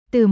Từ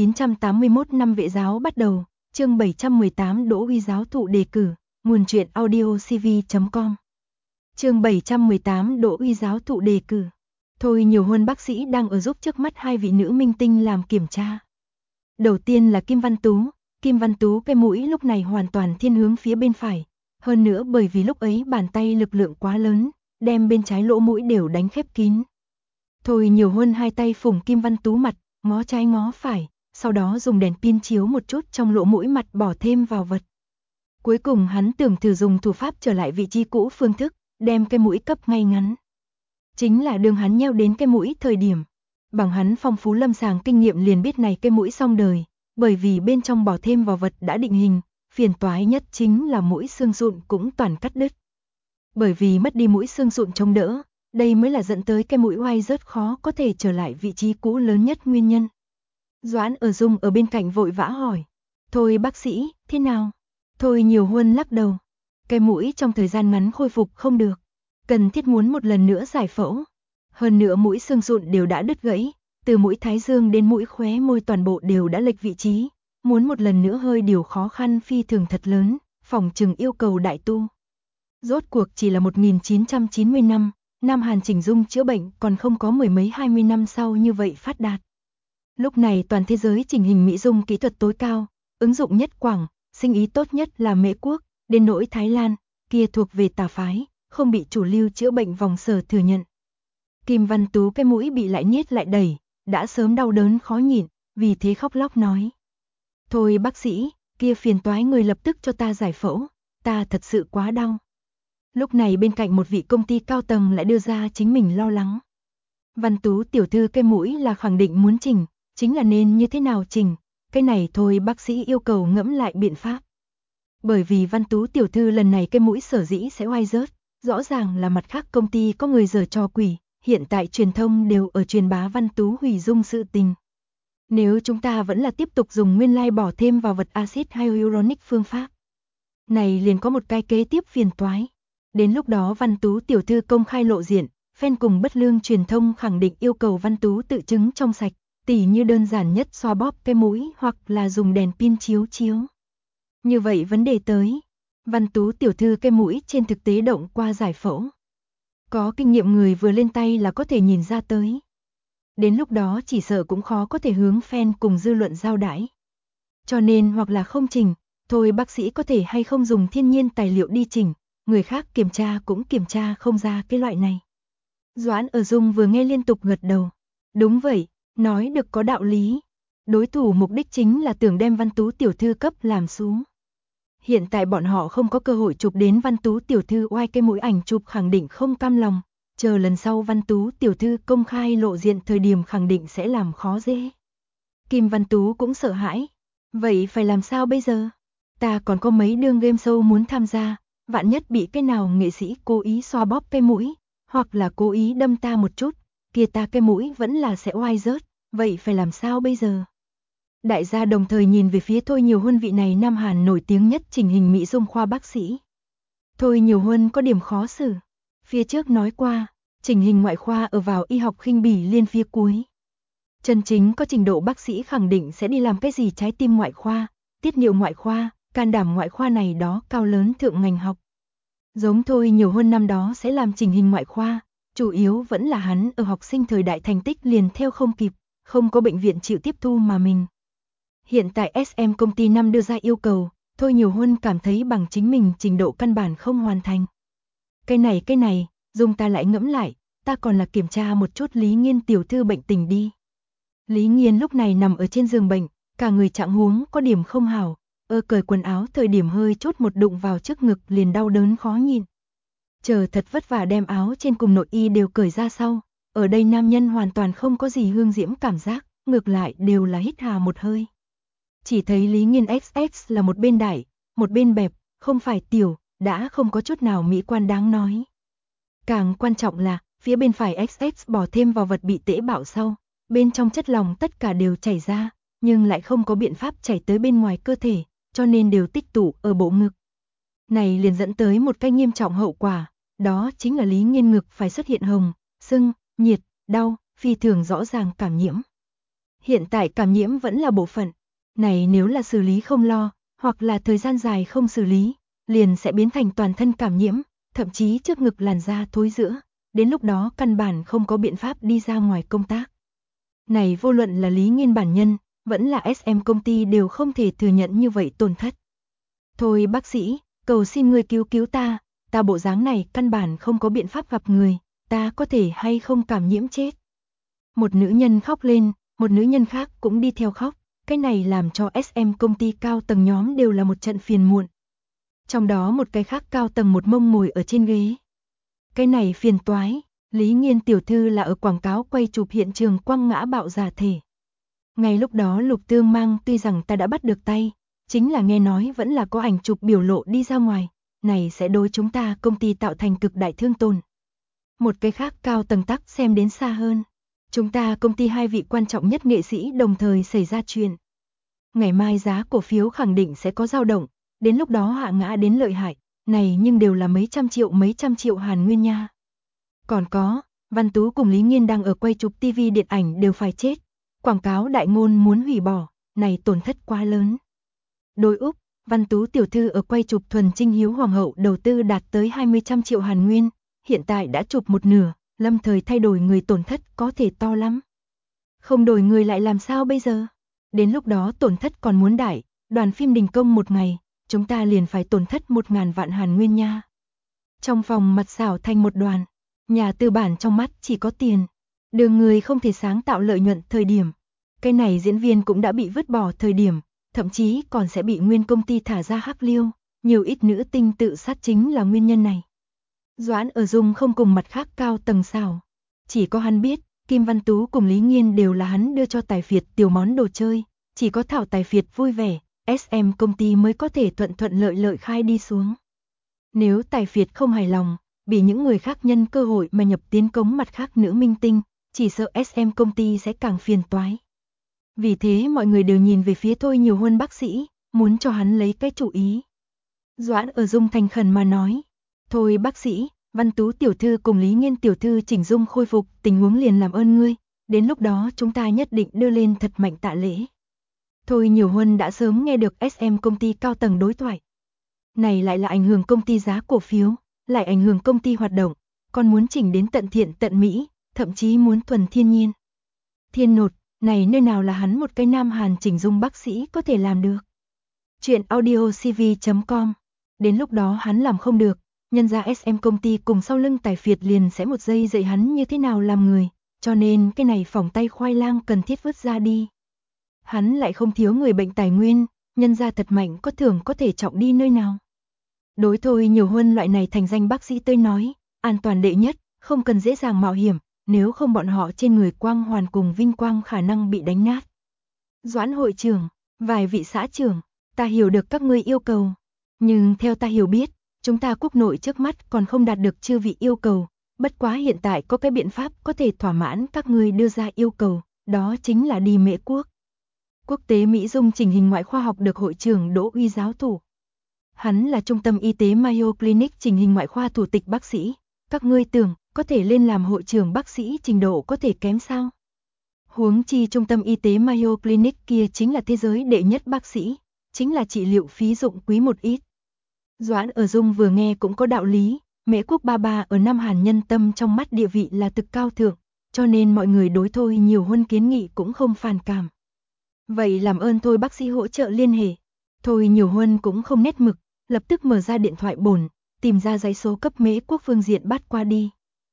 1981 năm Vệ giáo bắt đầu, chương 718 Đỗ Huy giáo thụ đề cử, nguồn truyện audio cv.com. Chương 718 Đỗ Huy giáo thụ đề cử. Thôi nhiều hơn bác sĩ đang ở giúp trước mắt hai vị nữ minh tinh làm kiểm tra. Đầu tiên là Kim Văn Tú cái mũi lúc này hoàn toàn thiên hướng phía bên phải, hơn nữa bởi vì lúc ấy bàn tay lực lượng quá lớn, đem bên trái lỗ mũi đều đánh khép kín. Thôi nhiều hơn hai tay phủng Kim Văn Tú mặt, ngó trái ngó phải, sau đó dùng đèn pin chiếu một chút trong lỗ mũi mặt bỏ thêm vào vật. Cuối cùng hắn tưởng thử dùng thủ pháp trở lại vị trí cũ phương thức, đem cái mũi cấp ngay ngắn. Chính là đường hắn nheo đến cái mũi thời điểm. Bằng hắn phong phú lâm sàng kinh nghiệm liền biết này cái mũi xong đời, bởi vì bên trong bỏ thêm vào vật đã định hình, phiền toái nhất chính là mũi xương sụn cũng toàn cắt đứt. Bởi vì mất đi mũi xương sụn chống đỡ, đây mới là dẫn tới cái mũi oai rất khó có thể trở lại vị trí cũ lớn nhất nguyên nhân. Doãn ở Dung ở bên cạnh vội vã hỏi, thôi bác sĩ, thế nào? Thôi nhiều huân lắc đầu, cái mũi trong thời gian ngắn khôi phục không được, cần thiết muốn một lần nữa giải phẫu. Hơn nữa mũi xương sụn đều đã đứt gãy, từ mũi thái dương đến mũi khóe môi toàn bộ đều đã lệch vị trí, muốn một lần nữa hơi điều khó khăn phi thường thật lớn, phòng chừng yêu cầu đại tu. Rốt cuộc chỉ là 1990 năm, Nam Hàn chỉnh dung chữa bệnh còn không có mười mấy 20 năm sau như vậy phát đạt. Lúc này toàn thế giới chỉnh hình mỹ dung kỹ thuật tối cao, ứng dụng nhất quảng, sinh ý tốt nhất là Mễ Quốc, đến nỗi Thái Lan, kia thuộc về tà phái, không bị chủ lưu chữa bệnh vòng sở thừa nhận. Kim Văn Tú cái mũi bị lại niết lại đẩy, đã sớm đau đớn khó nhịn, vì thế khóc lóc nói. Thôi bác sĩ, kia phiền toái người lập tức cho ta giải phẫu, ta thật sự quá đau. Lúc này bên cạnh một vị công ty cao tầng lại đưa ra chính mình lo lắng. Văn Tú tiểu thư cái mũi là khẳng định muốn chỉnh, chính là nên như thế nào chỉnh, cái này thôi bác sĩ yêu cầu ngẫm lại biện pháp. Bởi vì Văn Tú tiểu thư lần này cái mũi sở dĩ sẽ oai rớt, rõ ràng là mặt khác công ty có người giở trò quỷ, hiện tại truyền thông đều ở truyền bá Văn Tú hủy dung sự tình. Nếu chúng ta vẫn là tiếp tục dùng nguyên lai bỏ thêm vào vật axit hyaluronic phương pháp, này liền có một cái kế tiếp phiền toái. Đến lúc đó Văn Tú tiểu thư công khai lộ diện, fan cùng bất lương truyền thông khẳng định yêu cầu Văn Tú tự chứng trong sạch, tỉ như đơn giản nhất xoa bóp cái mũi hoặc là dùng đèn pin chiếu. Như vậy vấn đề tới, Văn Tú tiểu thư cái mũi trên thực tế động qua giải phẫu. Có kinh nghiệm người vừa lên tay là có thể nhìn ra tới. Đến lúc đó chỉ sợ cũng khó có thể hướng fan cùng dư luận giao đãi. Cho nên hoặc là không chỉnh, thôi bác sĩ có thể hay không dùng thiên nhiên tài liệu đi chỉnh, người khác kiểm tra cũng kiểm tra không ra cái loại này. Doãn ở Dung vừa nghe liên tục gật đầu. Đúng vậy, nói được có đạo lý. Đối thủ mục đích chính là tưởng đem Văn Tú tiểu thư cấp làm xuống. Hiện tại bọn họ không có cơ hội chụp đến Văn Tú tiểu thư oai cái mũi ảnh chụp khẳng định không cam lòng, chờ lần sau Văn Tú tiểu thư công khai lộ diện thời điểm khẳng định sẽ làm khó dễ. Kim Văn Tú cũng sợ hãi, vậy phải làm sao bây giờ? Ta còn có mấy đương game show muốn tham gia, vạn nhất bị cái nào nghệ sĩ cố ý xoa bóp cái mũi, hoặc là cố ý đâm ta một chút, kia ta cái mũi vẫn là sẽ oai rớt, vậy phải làm sao bây giờ? Đại gia đồng thời nhìn về phía Thôi Nhiều Huân vị này Nam Hàn nổi tiếng nhất chỉnh hình mỹ dung khoa bác sĩ. Thôi Nhiều Huân có điểm khó xử. Phía trước nói qua, chỉnh hình ngoại khoa ở vào y học khinh bỉ liên phía cuối. Chân chính có trình độ bác sĩ khẳng định sẽ đi làm cái gì trái tim ngoại khoa, tiết niệu ngoại khoa, can đảm ngoại khoa này đó cao lớn thượng ngành học. Giống Thôi Nhiều Huân năm đó sẽ làm chỉnh hình ngoại khoa, chủ yếu vẫn là hắn ở học sinh thời đại thành tích liền theo không kịp, không có bệnh viện chịu tiếp thu mà mình. Hiện tại SM công ty năm đưa ra yêu cầu, Thôi Nhiều Huân cảm thấy bằng chính mình trình độ căn bản không hoàn thành. Cái này, Dung ta lại ngẫm lại, ta còn là kiểm tra một chút Lý Nghiên tiểu thư bệnh tình đi. Lý Nghiên lúc này nằm ở trên giường bệnh, cả người trạng huống có điểm không hảo, cởi quần áo thời điểm hơi chút một đụng vào trước ngực liền đau đớn khó nhịn. Chờ thật vất vả đem áo trên cùng nội y đều cởi ra sau, ở đây nam nhân hoàn toàn không có gì hương diễm cảm giác, ngược lại đều là hít hà một hơi. Chỉ thấy Lý Nghiên XX là một bên đại, một bên bẹp, không phải tiểu, đã không có chút nào mỹ quan đáng nói. Càng quan trọng là, phía bên phải XX bỏ thêm vào vật bị tễ bạo sau, bên trong chất lỏng tất cả đều chảy ra, nhưng lại không có biện pháp chảy tới bên ngoài cơ thể, cho nên đều tích tụ ở bộ ngực. Này liền dẫn tới một cái nghiêm trọng hậu quả, đó chính là Lý Nghiên ngực phải xuất hiện hồng, sưng, nhiệt, đau, phi thường rõ ràng cảm nhiễm. Hiện tại cảm nhiễm vẫn là bộ phận. Này nếu là xử lý không lo, hoặc là thời gian dài không xử lý, liền sẽ biến thành toàn thân cảm nhiễm, thậm chí trước ngực làn da thối rữa. Đến lúc đó căn bản không có biện pháp đi ra ngoài công tác. Này vô luận là Lý Nghiên bản nhân, vẫn là SM công ty đều không thể thừa nhận như vậy tổn thất. Thôi bác sĩ, cầu xin người cứu cứu ta bộ dáng này căn bản không có biện pháp gặp người, ta có thể hay không cảm nhiễm chết. Một nữ nhân khóc lên, một nữ nhân khác cũng đi theo khóc, cái này làm cho SM công ty cao tầng nhóm đều là một trận phiền muộn. Trong đó một cái khác cao tầng một mông ngồi ở trên ghế. Cái này phiền toái, Lý Nghiên tiểu thư là ở quảng cáo quay chụp hiện trường quăng ngã bạo giả thể. Ngay lúc đó Lục Tương Mang tuy rằng ta đã bắt được tay, chính là nghe nói vẫn là có ảnh chụp biểu lộ đi ra ngoài, này sẽ đối chúng ta công ty tạo thành cực đại thương tổn. Một cái khác cao tầng tắc xem đến xa hơn. Chúng ta công ty hai vị quan trọng nhất nghệ sĩ đồng thời xảy ra chuyện. Ngày mai giá cổ phiếu khẳng định sẽ có dao động, đến lúc đó hạ ngã đến lợi hại, này nhưng đều là mấy trăm triệu Hàn Nguyên nha. Còn có, Văn Tú cùng Lý Nghiên đang ở quay chụp TV điện ảnh đều phải chết. Quảng cáo đại ngôn muốn hủy bỏ, này tổn thất quá lớn. Đối Úc, Văn Tú tiểu thư ở quay chụp Thuần Trinh Hiếu Hoàng hậu đầu tư đạt tới 20 triệu Hàn Nguyên, hiện tại đã chụp một nửa, lâm thời thay đổi người tổn thất có thể to lắm. Không đổi người lại làm sao bây giờ? Đến lúc đó tổn thất còn muốn đại, đoàn phim đình công một ngày, chúng ta liền phải tổn thất 1.000 vạn Hàn Nguyên nha. Trong phòng mặt xảo thành một đoàn, nhà tư bản trong mắt chỉ có tiền. Đường người không thể sáng tạo lợi nhuận thời điểm. Cái này diễn viên cũng đã bị vứt bỏ thời điểm, thậm chí còn sẽ bị nguyên công ty thả ra hắc liêu, nhiều ít nữ tinh tự sát chính là nguyên nhân này. Doãn ở Dung không cùng mặt khác cao tầng xảo. Chỉ có hắn biết, Kim Văn Tú cùng Lý Nghiên đều là hắn đưa cho Tài Phiệt tiểu món đồ chơi, chỉ có thảo Tài Phiệt vui vẻ, SM công ty mới có thể thuận lợi khai đi xuống. Nếu Tài Phiệt không hài lòng, bị những người khác nhân cơ hội mà nhập tiến cống mặt khác nữ minh tinh, chỉ sợ SM công ty sẽ càng phiền toái. Vì thế mọi người đều nhìn về phía Thôi Nhiều Huân bác sĩ, muốn cho hắn lấy cái chủ ý. Doãn ở Dung thành khẩn mà nói, thôi bác sĩ, Văn Tú tiểu thư cùng Lý Nghiên tiểu thư chỉnh dung khôi phục, tình huống liền làm ơn ngươi, đến lúc đó chúng ta nhất định đưa lên thật mạnh tạ lễ. Thôi Nhiều Huân đã sớm nghe được SM công ty cao tầng đối thoại. Này lại là ảnh hưởng công ty giá cổ phiếu, lại ảnh hưởng công ty hoạt động, còn muốn chỉnh đến tận thiện tận mỹ, thậm chí muốn thuần thiên nhiên. Thiên nột, này nơi nào là hắn một cái Nam Hàn chỉnh dung bác sĩ có thể làm được. Chuyện audiocv.com. Đến lúc đó hắn làm không được, nhân ra SM công ty cùng sau lưng Tài Phiệt liền sẽ một giây dạy hắn như thế nào làm người, cho nên cái này phỏng tay khoai lang cần thiết vứt ra đi. Hắn lại không thiếu người bệnh tài nguyên, nhân ra thật mạnh có thưởng có thể trọng đi nơi nào. Đối Thôi Nhiều Huân loại này thành danh bác sĩ tới nói, an toàn đệ nhất, không cần dễ dàng mạo hiểm, nếu không bọn họ trên người quang hoàn cùng vinh quang khả năng bị đánh nát. Doãn hội trưởng, vài vị xã trưởng, ta hiểu được các ngươi yêu cầu, nhưng theo ta hiểu biết, chúng ta quốc nội trước mắt còn không đạt được chư vị yêu cầu, bất quá hiện tại có cái biện pháp có thể thỏa mãn các ngươi đưa ra yêu cầu, đó chính là đi Mễ Quốc. Quốc tế Mỹ Dung chỉnh hình ngoại khoa học được hội trưởng Đỗ Uy giáo thủ. Hắn là trung tâm y tế Mayo Clinic chỉnh hình ngoại khoa thủ tịch bác sĩ, các ngươi tưởng có thể lên làm hội trưởng bác sĩ trình độ có thể kém sao? Huống chi trung tâm y tế Mayo Clinic kia chính là thế giới đệ nhất bác sĩ, chính là trị liệu phí dụng quý một ít. Doãn ở Dung vừa nghe cũng có đạo lý, Mễ Quốc ba ba ở Nam Hàn nhân tâm trong mắt địa vị là thực cao thượng, cho nên mọi người đối Thôi Nhiều Huân kiến nghị cũng không phản cảm. Vậy làm ơn Thôi bác sĩ hỗ trợ liên hệ. Thôi Nhiều Huân cũng không nét mực, lập tức mở ra điện thoại bổn, tìm ra giấy số cấp Mễ Quốc phương diện bắt qua đi.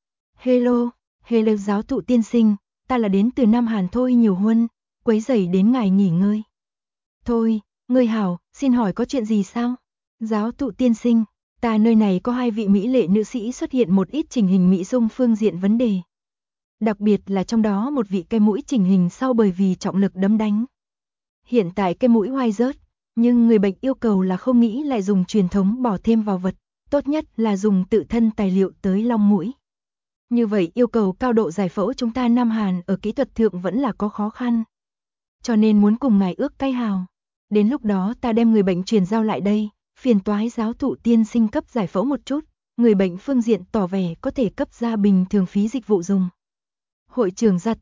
Hello giáo thụ tiên sinh, ta là đến từ Nam Hàn Thôi Nhiều Huân, quấy rầy đến ngài nghỉ ngơi. Thôi, ngươi hảo, xin hỏi có chuyện gì sao? Giáo thụ tiên sinh, ta nơi này có 2 vị mỹ lệ nữ sĩ xuất hiện một ít chỉnh hình mỹ dung phương diện vấn đề. Đặc biệt là trong đó một vị cái mũi chỉnh hình sau bởi vì trọng lực đấm đánh. Hiện tại cái mũi hoai rớt, nhưng người bệnh yêu cầu là không nghĩ lại dùng truyền thống bỏ thêm vào vật, tốt nhất là dùng tự thân tài liệu tới long mũi. Như vậy yêu cầu cao độ giải phẫu chúng ta Nam Hàn ở kỹ thuật thượng vẫn là có khó khăn. Cho nên muốn cùng ngài ước cái hào. Đến lúc đó ta đem người bệnh truyền giao lại đây, phiền toái giáo thụ tiên sinh cấp giải phẫu một chút, người bệnh phương diện tỏ vẻ có thể cấp ra bình thường phí dịch vụ dùng. Hội trưởng ra tay,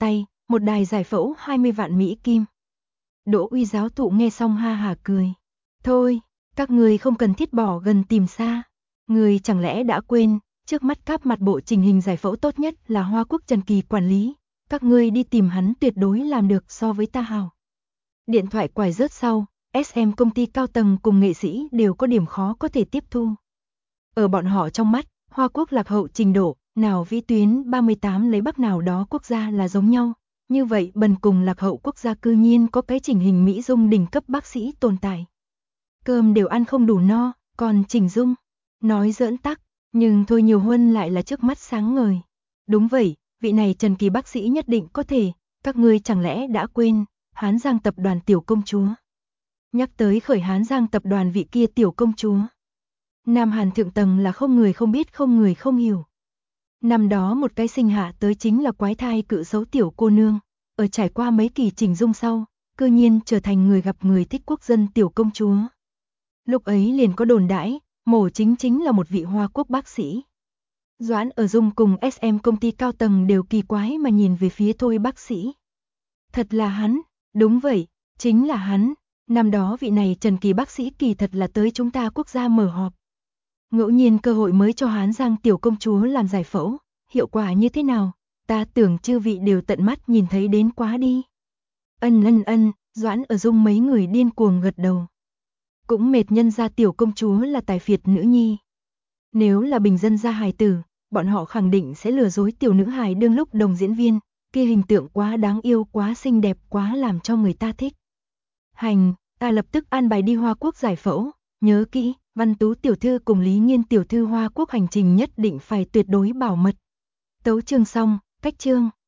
một đài giải phẫu 20 vạn Mỹ Kim. Đỗ Uy giáo thụ nghe xong ha hả cười. Thôi, các người không cần thiết bỏ gần tìm xa. Người chẳng lẽ đã quên, trước mắt các mặt bộ trình hình giải phẫu tốt nhất là Hoa Quốc Trần Kỳ quản lý. Các ngươi đi tìm hắn tuyệt đối làm được so với ta hào. Điện thoại quải rớt sau, SM công ty cao tầng cùng nghệ sĩ đều có điểm khó có thể tiếp thu. Ở bọn họ trong mắt, Hoa Quốc lạc hậu trình độ, nào vĩ tuyến 38 lấy Bắc nào đó quốc gia là giống nhau. Như vậy bần cùng lạc hậu quốc gia cư nhiên có cái chỉnh hình Mỹ Dung đỉnh cấp bác sĩ tồn tại. Cơm đều ăn không đủ no, còn chỉnh dung. Nói giỡn tắc, nhưng Thôi Nhiều Huân lại là trước mắt sáng ngời. Đúng vậy, vị này Trần Kỳ bác sĩ nhất định có thể, các ngươi chẳng lẽ đã quên, Hán Giang tập đoàn tiểu công chúa. Nhắc tới khởi Hán Giang tập đoàn vị kia tiểu công chúa. Nam Hàn thượng tầng là không người không biết không người không hiểu. Năm đó một cái sinh hạ tới chính là quái thai cự xấu tiểu cô nương, ở trải qua mấy kỳ chỉnh dung sau, cư nhiên trở thành người gặp người thích quốc dân tiểu công chúa. Lúc ấy liền có đồn đãi, mổ chính là một vị Hoa Quốc bác sĩ. Doãn ở Dung cùng SM công ty cao tầng đều kỳ quái mà nhìn về phía Thôi bác sĩ. Thật là hắn, đúng vậy, chính là hắn, năm đó vị này Trần Kỳ bác sĩ kỳ thật là tới chúng ta quốc gia mở họp. Ngẫu nhiên cơ hội mới cho Hán Giang tiểu công chúa làm giải phẫu, hiệu quả như thế nào, ta tưởng chư vị đều tận mắt nhìn thấy đến quá đi. Ân, Doãn ở Dung mấy người điên cuồng gật đầu. Cũng mệt nhân ra tiểu công chúa là tài phiệt nữ nhi. Nếu là bình dân gia hài tử, bọn họ khẳng định sẽ lừa dối tiểu nữ hài đương lúc đồng diễn viên, kia hình tượng quá đáng yêu quá xinh đẹp quá làm cho người ta thích. Hành, ta lập tức an bài đi Hoa Quốc giải phẫu, nhớ kỹ, Văn Tú tiểu thư cùng Lý Nghiên tiểu thư Hoa Quốc hành trình nhất định phải tuyệt đối bảo mật. Tấu chương xong, cách chương.